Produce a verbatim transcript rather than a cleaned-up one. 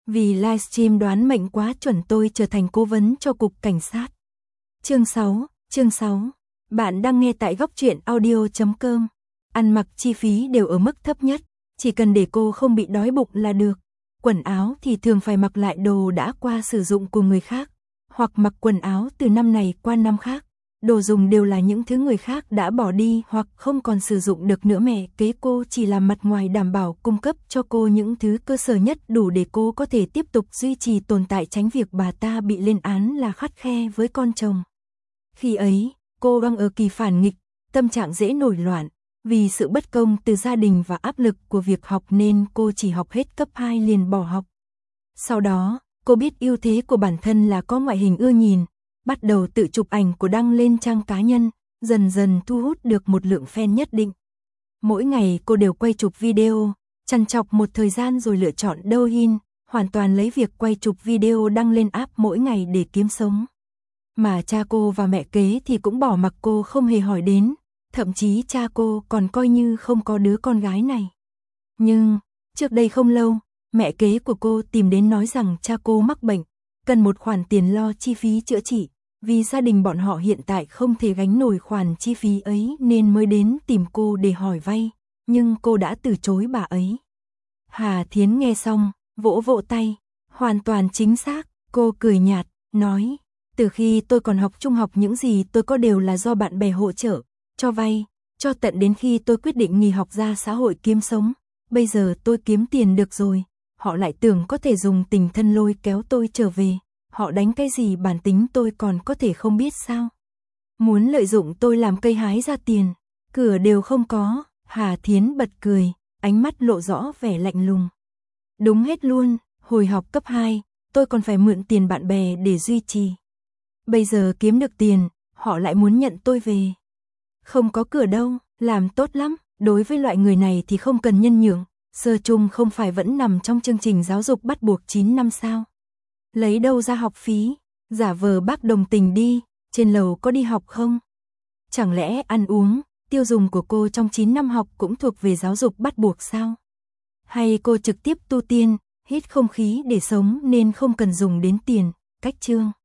Vì livestream đoán mệnh quá chuẩn tôi trở thành cố vấn cho cục cảnh sát. Chương sáu, chương sáu. Bạn đang nghe tại góc truyện audio chấm com. Ăn mặc chi phí đều ở mức thấp nhất, chỉ cần để cô không bị đói bụng là được. Quần áo thì thường phải mặc lại đồ đã qua sử dụng của người khác, hoặc mặc quần áo từ năm này qua năm khác. Đồ dùng đều là những thứ người khác đã bỏ đi hoặc không còn sử dụng được nữa. Mẹ kế cô chỉ làm mặt ngoài đảm bảo cung cấp cho cô những thứ cơ sở nhất đủ để cô có thể tiếp tục duy trì tồn tại, tránh việc bà ta bị lên án là khắt khe với con chồng. Khi ấy, cô đang ở kỳ phản nghịch, tâm trạng dễ nổi loạn. Vì sự bất công từ gia đình và áp lực của việc học nên cô chỉ học hết cấp hai liền bỏ học. Sau đó, cô biết ưu thế của bản thân là có ngoại hình ưa nhìn, bắt đầu tự chụp ảnh của đăng lên trang cá nhân, dần dần thu hút được một lượng fan nhất định. Mỗi ngày cô đều quay chụp video, trằn trọc một thời gian rồi lựa chọn Douyin, hoàn toàn lấy việc quay chụp video đăng lên app mỗi ngày để kiếm sống. Mà cha cô và mẹ kế thì cũng bỏ mặc cô không hề hỏi đến, thậm chí cha cô còn coi như không có đứa con gái này. Nhưng, trước đây không lâu, mẹ kế của cô tìm đến nói rằng cha cô mắc bệnh, cần một khoản tiền lo chi phí chữa trị, vì gia đình bọn họ hiện tại không thể gánh nổi khoản chi phí ấy nên mới đến tìm cô để hỏi vay, nhưng cô đã từ chối bà ấy. Hà Thiến nghe xong, vỗ vỗ tay, hoàn toàn chính xác, cô cười nhạt, nói, từ khi tôi còn học trung học những gì tôi có đều là do bạn bè hỗ trợ, cho vay, cho tận đến khi tôi quyết định nghỉ học ra xã hội kiếm sống. Bây giờ tôi kiếm tiền được rồi, họ lại tưởng có thể dùng tình thân lôi kéo tôi trở về. Họ đánh cái gì bản tính tôi còn có thể không biết sao? Muốn lợi dụng tôi làm cây hái ra tiền, cửa đều không có. Hà Thiến bật cười, ánh mắt lộ rõ vẻ lạnh lùng. Đúng hết luôn, hồi học cấp hai, tôi còn phải mượn tiền bạn bè để duy trì. Bây giờ kiếm được tiền, họ lại muốn nhận tôi về. Không có cửa đâu, làm tốt lắm, đối với loại người này thì không cần nhân nhượng, sơ chung không phải vẫn nằm trong chương trình giáo dục bắt buộc chín năm sao? Lấy đâu ra học phí, giả vờ bác đồng tình đi, trên lầu có đi học không? Chẳng lẽ ăn uống, tiêu dùng của cô trong chín năm học cũng thuộc về giáo dục bắt buộc sao? Hay cô trực tiếp tu tiên, hít không khí để sống nên không cần dùng đến tiền, cách chương.